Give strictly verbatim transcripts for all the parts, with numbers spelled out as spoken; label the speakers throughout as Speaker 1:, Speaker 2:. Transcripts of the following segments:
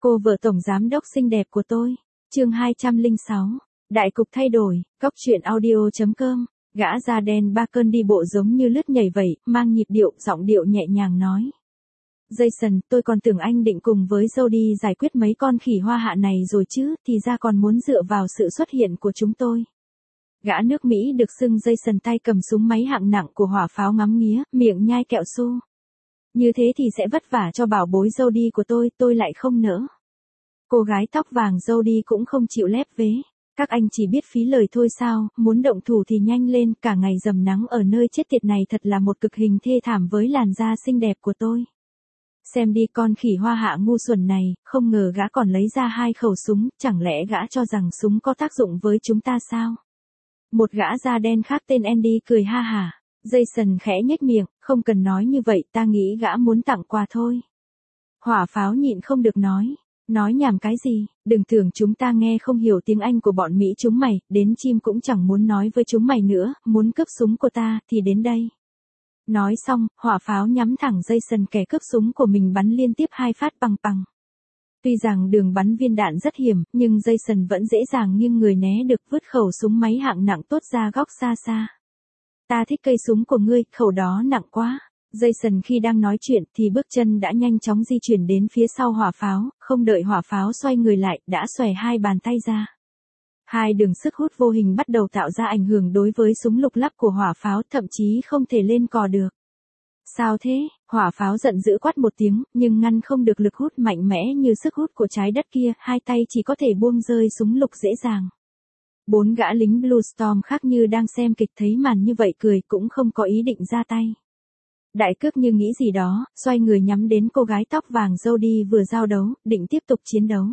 Speaker 1: Cô vợ tổng giám đốc xinh đẹp của tôi. Chương hai trăm lẻ sáu. Đại cục thay đổi, cóc truyện audio chấm com. Gã da đen Bacon đi bộ giống như lướt nhảy vậy, mang nhịp điệu, giọng điệu nhẹ nhàng nói. Jason, tôi còn tưởng anh định cùng với Jody giải quyết mấy con khỉ hoa hạ này rồi chứ, thì ra còn muốn dựa vào sự xuất hiện của chúng tôi. Gã nước Mỹ được xưng Jason tay cầm súng máy hạng nặng của hỏa pháo ngắm nghía, miệng nhai kẹo su. Như thế thì sẽ vất vả cho bảo bối Jody của tôi, tôi lại không nỡ. Cô gái tóc vàng Jody cũng không chịu lép vế. Các anh chỉ biết phí lời thôi sao, muốn động thủ thì nhanh lên, cả ngày dầm nắng ở nơi chết tiệt này thật là một cực hình thê thảm với làn da xinh đẹp của tôi. Xem đi con khỉ hoa hạ ngu xuẩn này, không ngờ gã còn lấy ra hai khẩu súng, chẳng lẽ gã cho rằng súng có tác dụng với chúng ta sao? Một gã da đen khác tên Andy cười ha hả. Jason khẽ nhếch miệng, không cần nói như vậy, ta nghĩ gã muốn tặng quà thôi. Hỏa pháo nhịn không được nói. Nói nhảm cái gì, đừng tưởng chúng ta nghe không hiểu tiếng Anh của bọn Mỹ chúng mày, đến chim cũng chẳng muốn nói với chúng mày nữa, muốn cướp súng của ta, thì đến đây. Nói xong, hỏa pháo nhắm thẳng Jason kẻ cướp súng của mình bắn liên tiếp hai phát bằng bằng. Tuy rằng đường bắn viên đạn rất hiểm, nhưng Jason vẫn dễ dàng nghiêng người né được vứt khẩu súng máy hạng nặng tốt ra góc xa xa. Ta thích cây súng của ngươi, khẩu đó nặng quá. Jason khi đang nói chuyện thì bước chân đã nhanh chóng di chuyển đến phía sau hỏa pháo, không đợi hỏa pháo xoay người lại, đã xòe hai bàn tay ra. Hai đường sức hút vô hình bắt đầu tạo ra ảnh hưởng đối với súng lục lắp của hỏa pháo, thậm chí không thể lên cò được. Sao thế? Hỏa pháo giận dữ quát một tiếng, nhưng ngăn không được lực hút mạnh mẽ như sức hút của trái đất kia, hai tay chỉ có thể buông rơi súng lục dễ dàng. Bốn gã lính Blue Storm khác như đang xem kịch thấy màn như vậy cười cũng không có ý định ra tay. Đại cướp như nghĩ gì đó, xoay người nhắm đến cô gái tóc vàng Jody vừa giao đấu, định tiếp tục chiến đấu.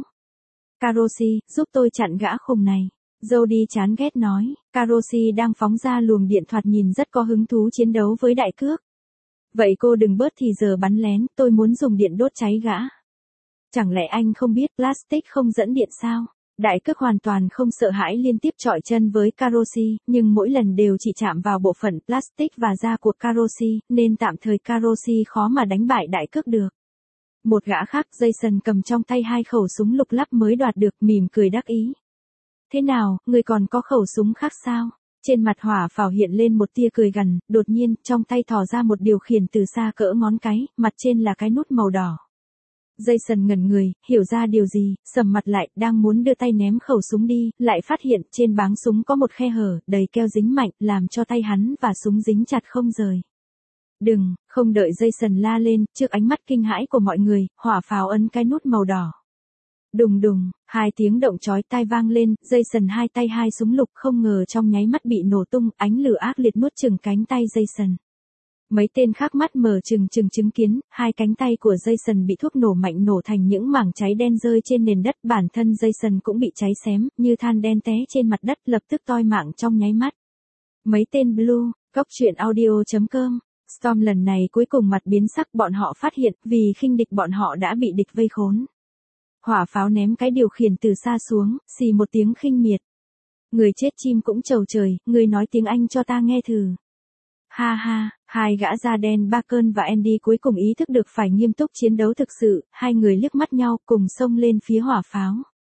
Speaker 1: Carosi, giúp tôi chặn gã khùng này. Jody chán ghét nói, Carosi đang phóng ra luồng điện thoại nhìn rất có hứng thú chiến đấu với đại cướp. Vậy cô đừng bớt thì giờ bắn lén, tôi muốn dùng điện đốt cháy gã. Chẳng lẽ anh không biết plastic không dẫn điện sao? Đại cướp hoàn toàn không sợ hãi liên tiếp chọi chân với Carosi, nhưng mỗi lần đều chỉ chạm vào bộ phận plastic và da của Carosi, nên tạm thời Carosi khó mà đánh bại đại cướp được. Một gã khác, Jason cầm trong tay hai khẩu súng lục lắp mới đoạt được, mỉm cười đắc ý. Thế nào, người còn có khẩu súng khác sao? Trên mặt hỏa pháo hiện lên một tia cười gằn, đột nhiên, trong tay thò ra một điều khiển từ xa cỡ ngón cái, mặt trên là cái nút màu đỏ. Jason ngẩn người, hiểu ra điều gì, sầm mặt lại, đang muốn đưa tay ném khẩu súng đi, lại phát hiện trên báng súng có một khe hở, đầy keo dính mạnh, làm cho tay hắn và súng dính chặt không rời. Đừng, không đợi Jason la lên, trước ánh mắt kinh hãi của mọi người, hỏa pháo ấn cái nút màu đỏ. Đùng đùng, hai tiếng động chói tai vang lên, Jason hai tay hai súng lục không ngờ trong nháy mắt bị nổ tung, ánh lửa ác liệt nuốt chửng cánh tay Jason. Mấy tên khác mắt mở trừng trừng chứng kiến, hai cánh tay của Jason bị thuốc nổ mạnh nổ thành những mảng cháy đen rơi trên nền đất, bản thân Jason cũng bị cháy xém, như than đen té trên mặt đất, lập tức toi mạng trong nháy mắt. Mấy tên Blue, cóc truyện audio chấm com, Storm lần này cuối cùng mặt biến sắc, bọn họ phát hiện, vì khinh địch bọn họ đã bị địch vây khốn. Hỏa pháo ném cái điều khiển từ xa xuống, xì một tiếng khinh miệt. Người chết chim cũng chầu trời, người nói tiếng Anh cho ta nghe thử. Ha ha, hai gã da đen Bacon và Andy cuối cùng ý thức được phải nghiêm túc chiến đấu thực sự, hai người liếc mắt nhau cùng xông lên phía hỏa pháo.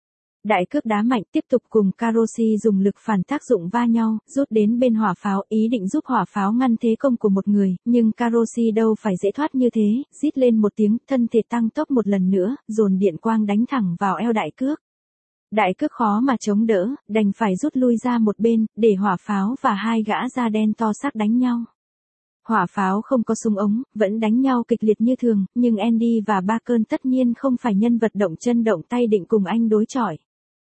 Speaker 1: Đại cướp đá mạnh tiếp tục cùng Carosi dùng lực phản tác dụng va nhau, rút đến bên hỏa pháo, ý định giúp hỏa pháo ngăn thế công của một người, nhưng Carosi đâu phải dễ thoát như thế, rít lên một tiếng, thân thể tăng tốc một lần nữa, dồn điện quang đánh thẳng vào eo đại cướp. Đại cướp khó mà chống đỡ, đành phải rút lui ra một bên, để hỏa pháo và hai gã da đen to xác đánh nhau. Hỏa pháo không có súng ống, vẫn đánh nhau kịch liệt như thường, nhưng Andy và Bacon tất nhiên không phải nhân vật động chân động tay định cùng anh đối chọi.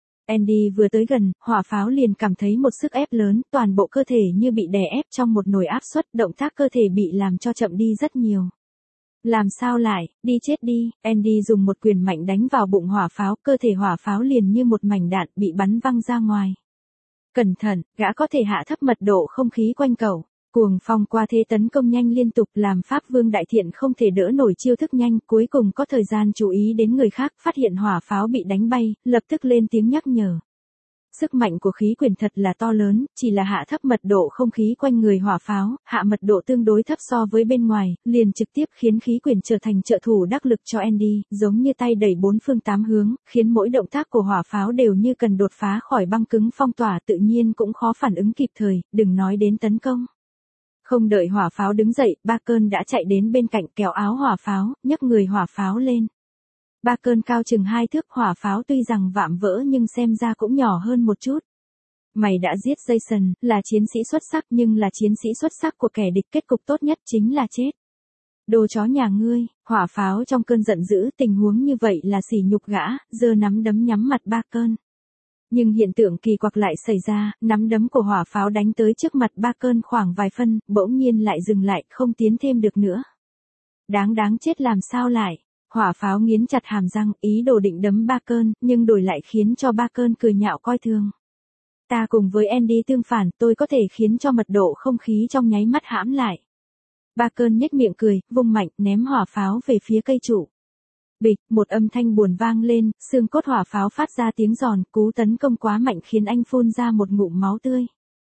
Speaker 1: Andy vừa tới gần, hỏa pháo liền cảm thấy một sức ép lớn, toàn bộ cơ thể như bị đè ép trong một nồi áp suất, động tác cơ thể bị làm cho chậm đi rất nhiều. Làm sao lại, đi chết đi, Andy dùng một quyền mạnh đánh vào bụng hỏa pháo, cơ thể hỏa pháo liền như một mảnh đạn, bị bắn văng ra ngoài. Cẩn thận, gã có thể hạ thấp mật độ không khí quanh cầu. Cuồng phong qua thế tấn công nhanh liên tục làm Pháp Vương Đại Thiện không thể đỡ nổi chiêu thức nhanh, cuối cùng có thời gian chú ý đến người khác, phát hiện hỏa pháo bị đánh bay, lập tức lên tiếng nhắc nhở. Sức mạnh của khí quyển thật là to lớn, chỉ là hạ thấp mật độ không khí quanh người hỏa pháo, hạ mật độ tương đối thấp so với bên ngoài, liền trực tiếp khiến khí quyển trở thành trợ thủ đắc lực cho Andy, giống như tay đẩy bốn phương tám hướng, khiến mỗi động tác của hỏa pháo đều như cần đột phá khỏi băng cứng phong tỏa, tự nhiên cũng khó phản ứng kịp thời, đừng nói đến tấn công. Không đợi hỏa pháo đứng dậy, Bacon đã chạy đến bên cạnh kéo áo hỏa pháo, nhấc người hỏa pháo lên. Bacon cao chừng hai thước, hỏa pháo tuy rằng vạm vỡ nhưng xem ra cũng nhỏ hơn một chút. Mày đã giết Jason, là chiến sĩ xuất sắc nhưng là chiến sĩ xuất sắc của kẻ địch, kết cục tốt nhất chính là chết. Đồ chó nhà ngươi, hỏa pháo trong cơn giận dữ, tình huống như vậy là sỉ nhục gã, giơ nắm đấm nhắm mặt Bacon. Nhưng hiện tượng kỳ quặc lại xảy ra, nắm đấm của hỏa pháo đánh tới trước mặt Bacon khoảng vài phân, bỗng nhiên lại dừng lại, không tiến thêm được nữa. Đáng đáng chết, làm sao lại? Hỏa pháo nghiến chặt hàm răng, ý đồ định đấm Bacon, nhưng đổi lại khiến cho Bacon cười nhạo coi thường. Ta cùng với Andy tương phản, tôi có thể khiến cho mật độ không khí trong nháy mắt hãm lại. Bacon nhếch miệng cười, vung mạnh, ném hỏa pháo về phía cây trụ. Bịch, một âm thanh buồn vang lên, xương cốt hỏa pháo phát ra tiếng giòn, cú tấn công quá mạnh khiến anh phun ra một ngụm máu tươi.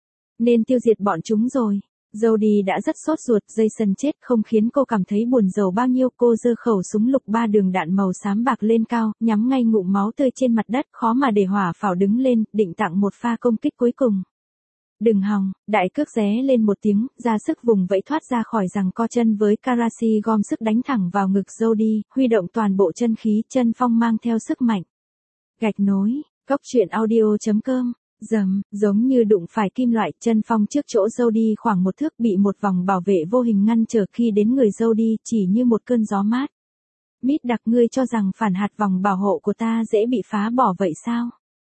Speaker 1: Nên tiêu diệt bọn chúng rồi. Jody đã rất sốt ruột, Jason chết không khiến cô cảm thấy buồn rầu bao nhiêu, cô giơ khẩu súng lục ba đường đạn màu xám bạc lên cao, nhắm ngay ngụm máu tươi trên mặt đất, khó mà để hỏa pháo đứng lên, định tặng một pha công kích cuối cùng. Đừng hòng, đại cước ré lên một tiếng, ra sức vùng vẫy thoát ra khỏi giằng co chân với Karashi, gom sức đánh thẳng vào ngực Jody, huy động toàn bộ chân khí, chân phong mang theo sức mạnh. Gạch nối, cốc truyện audio chấm com. Dầm, giống như đụng phải kim loại, chân phong trước chỗ Jody khoảng một thước bị một vòng bảo vệ vô hình ngăn trở khi đến người Jody, chỉ như một cơn gió mát. Mít đặc, ngươi cho rằng phản hạt vòng bảo hộ của ta dễ bị phá bỏ vậy sao?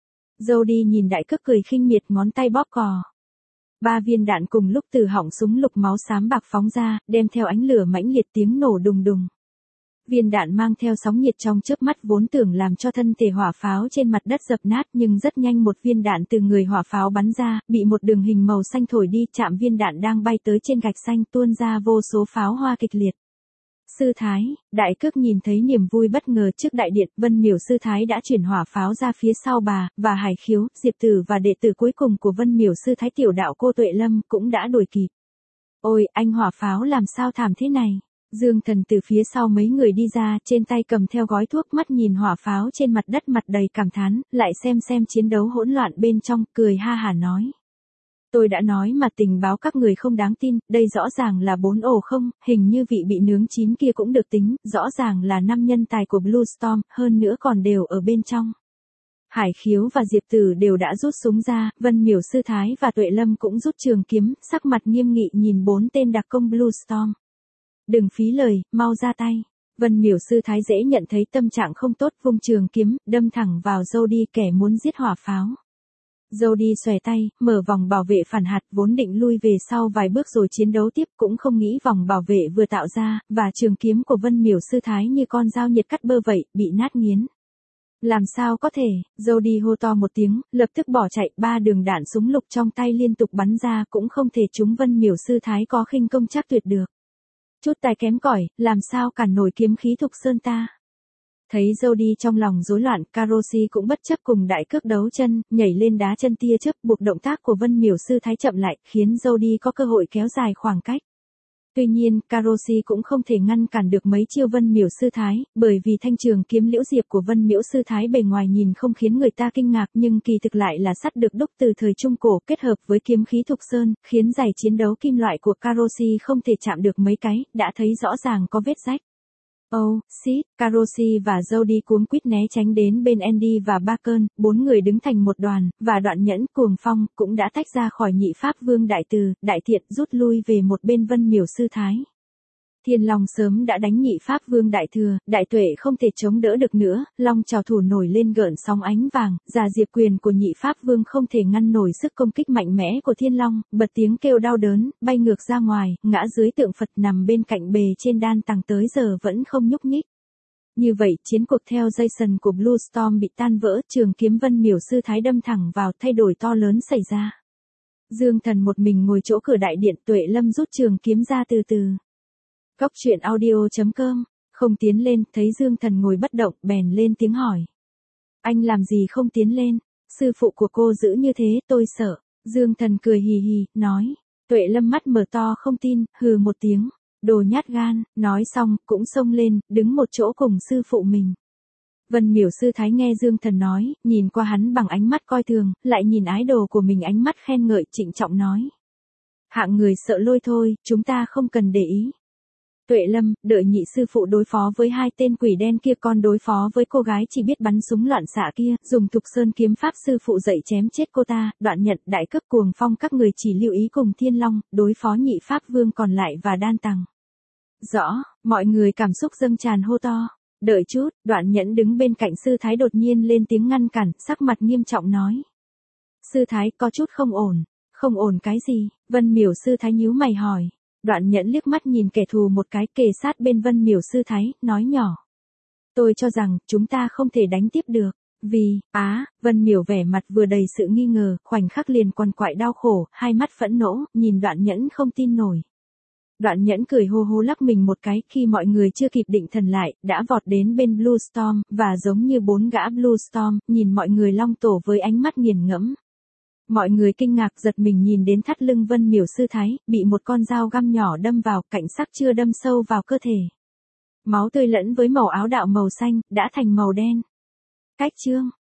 Speaker 1: Jody nhìn đại cước cười khinh miệt, ngón tay bóp cò. Ba viên đạn cùng lúc từ họng súng lục máu xám bạc phóng ra, đem theo ánh lửa mãnh liệt, tiếng nổ đùng đùng. Viên đạn mang theo sóng nhiệt trong chớp mắt vốn tưởng làm cho thân thể hỏa pháo trên mặt đất dập nát, nhưng rất nhanh một viên đạn từ người hỏa pháo bắn ra, bị một đường hình màu xanh thổi đi, chạm viên đạn đang bay tới trên gạch xanh, tuôn ra vô số pháo hoa kịch liệt. Sư Thái, đại cước nhìn thấy niềm vui bất ngờ trước đại điện, Vân Miểu Sư Thái đã chuyển hỏa pháo ra phía sau bà, và Hải Khiếu, Diệp Tử và đệ tử cuối cùng của Vân Miểu Sư Thái tiểu đạo cô Tuệ Lâm cũng đã đuổi kịp. Ôi, anh hỏa pháo làm sao thảm thế này? Dương Thần từ phía sau mấy người đi ra, trên tay cầm theo gói thuốc, mắt nhìn hỏa pháo trên mặt đất, mặt đầy cảm thán, lại xem xem chiến đấu hỗn loạn bên trong, cười ha hả nói. Tôi đã nói mà, tình báo các người không đáng tin, đây rõ ràng là bốn ổ không, hình như vị bị nướng chín kia cũng được tính, rõ ràng là năm nhân tài của Blue Storm, hơn nữa còn đều ở bên trong. Hải Khiếu và Diệp Tử đều đã rút súng ra, Vân Miểu Sư Thái và Tuệ Lâm cũng rút trường kiếm, sắc mặt nghiêm nghị nhìn bốn tên đặc công Blue Storm. Đừng phí lời, mau ra tay. Vân Miểu Sư Thái dễ nhận thấy tâm trạng không tốt, vung trường kiếm, đâm thẳng vào Jody, kẻ muốn giết hỏa pháo. Jody xòe tay, mở vòng bảo vệ phản hạt, vốn định lui về sau vài bước rồi chiến đấu tiếp, cũng không nghĩ vòng bảo vệ vừa tạo ra, và trường kiếm của Vân Miểu Sư Thái như con dao nhiệt cắt bơ vậy, bị nát nghiến. Làm sao có thể? Jody hô to một tiếng, lập tức bỏ chạy, ba đường đạn súng lục trong tay liên tục bắn ra, cũng không thể trúng Vân Miểu Sư Thái có khinh công chắc tuyệt được. Chút tài kém cỏi, làm sao cản nổi kiếm khí Thục Sơn ta? Thấy Jody trong lòng rối loạn, Karashi cũng bất chấp cùng đại cước đấu chân, nhảy lên đá chân tia chớp, buộc động tác của Vân Miểu Sư Thái chậm lại, khiến Jody có cơ hội kéo dài khoảng cách. Tuy nhiên, Karashi cũng không thể ngăn cản được mấy chiêu Vân Miểu Sư Thái, bởi vì thanh trường kiếm liễu diệp của Vân Miểu Sư Thái bề ngoài nhìn không khiến người ta kinh ngạc, nhưng kỳ thực lại là sắt được đúc từ thời Trung Cổ, kết hợp với kiếm khí Thục Sơn, khiến giày chiến đấu kim loại của Karashi không thể chạm được mấy cái, đã thấy rõ ràng có vết rách. Oh, shit, Karashi và Jody cuống quýt né tránh đến bên Andy và Bacon, bốn người đứng thành một đoàn, và Đoạn Nhẫn, Cuồng Phong, cũng đã tách ra khỏi nhị pháp vương đại từ, đại thiện, rút lui về một bên Vân Miểu Sư Thái. Thiên Long sớm đã đánh nhị pháp vương đại thừa, đại tuệ không thể chống đỡ được nữa, long trào thủ nổi lên gợn sóng ánh vàng, già diệp quyền của nhị pháp vương không thể ngăn nổi sức công kích mạnh mẽ của Thiên Long, bật tiếng kêu đau đớn, bay ngược ra ngoài, ngã dưới tượng Phật nằm bên cạnh bề trên đan tàng, tới giờ vẫn không nhúc nhích. Như vậy, chiến cuộc theo Jason của Blue Storm bị tan vỡ, trường kiếm Vân Miểu Sư Thái đâm thẳng vào, thay đổi to lớn xảy ra. Dương Thần một mình ngồi chỗ cửa đại điện, Tuệ Lâm rút trường kiếm ra từ từ. Cốc truyện audio chấm com, không tiến lên, thấy Dương Thần ngồi bất động, bèn lên tiếng hỏi. Anh làm gì không tiến lên? Sư phụ của cô giữ như thế, tôi sợ. Dương Thần cười hì hì, nói. Tuệ Lâm mắt mở to không tin, hừ một tiếng. Đồ nhát gan, nói xong, cũng xông lên, đứng một chỗ cùng sư phụ mình. Vân Miểu sư thái nghe Dương Thần nói, nhìn qua hắn bằng ánh mắt coi thường, lại nhìn ái đồ của mình ánh mắt khen ngợi, trịnh trọng nói. Hạng người sợ lôi thôi, chúng ta không cần để ý. Tuệ Lâm, đợi nhị sư phụ đối phó với hai tên quỷ đen kia, con đối phó với cô gái chỉ biết bắn súng loạn xạ kia, dùng Thục Sơn kiếm pháp sư phụ dạy chém chết cô ta, Đoạn Nhận, Đại Cấp, Cuồng Phong các người chỉ lưu ý cùng Thiên Long, đối phó nhị pháp vương còn lại và Đan Tằng. Rõ, mọi người cảm xúc dâng tràn hô to. Đợi chút, Đoạn Nhẫn đứng bên cạnh sư thái đột nhiên lên tiếng ngăn cản, sắc mặt nghiêm trọng nói. Sư thái, có chút không ổn. Không ổn cái gì? Vân Miểu sư thái nhíu mày hỏi. Đoạn Nhẫn liếc mắt nhìn kẻ thù một cái, kề sát bên Vân Miểu sư thái, nói nhỏ. Tôi cho rằng, chúng ta không thể đánh tiếp được. Vì, á, Vân Miểu vẻ mặt vừa đầy sự nghi ngờ, khoảnh khắc liền quằn quại đau khổ, hai mắt phẫn nộ, nhìn Đoạn Nhẫn không tin nổi. Đoạn Nhẫn cười hô hô lắc mình một cái, khi mọi người chưa kịp định thần lại, đã vọt đến bên Blue Storm, và giống như bốn gã Blue Storm, nhìn mọi người long tổ với ánh mắt nghiền ngẫm. Mọi người kinh ngạc giật mình nhìn đến thắt lưng Vân Miểu sư thái, bị một con dao găm nhỏ đâm vào, cảnh sắc chưa đâm sâu vào cơ thể. Máu tươi lẫn với màu áo đạo màu xanh, đã thành màu đen. Cách chương.